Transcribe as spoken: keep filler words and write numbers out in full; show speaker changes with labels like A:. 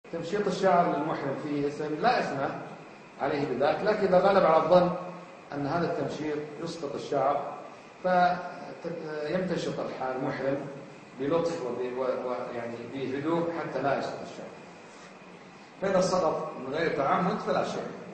A: تمشيط الشعر للمحرم فيه اسم لا اسم عليه بذلك، لكن إذا غلب على الظن أن هذا التمشيط يسقط الشعر فيمتشط المحرم بلطف ويعني بهدوء حتى لا يسقط الشعر. فإذا سقط من غير تعمد فلا شيء.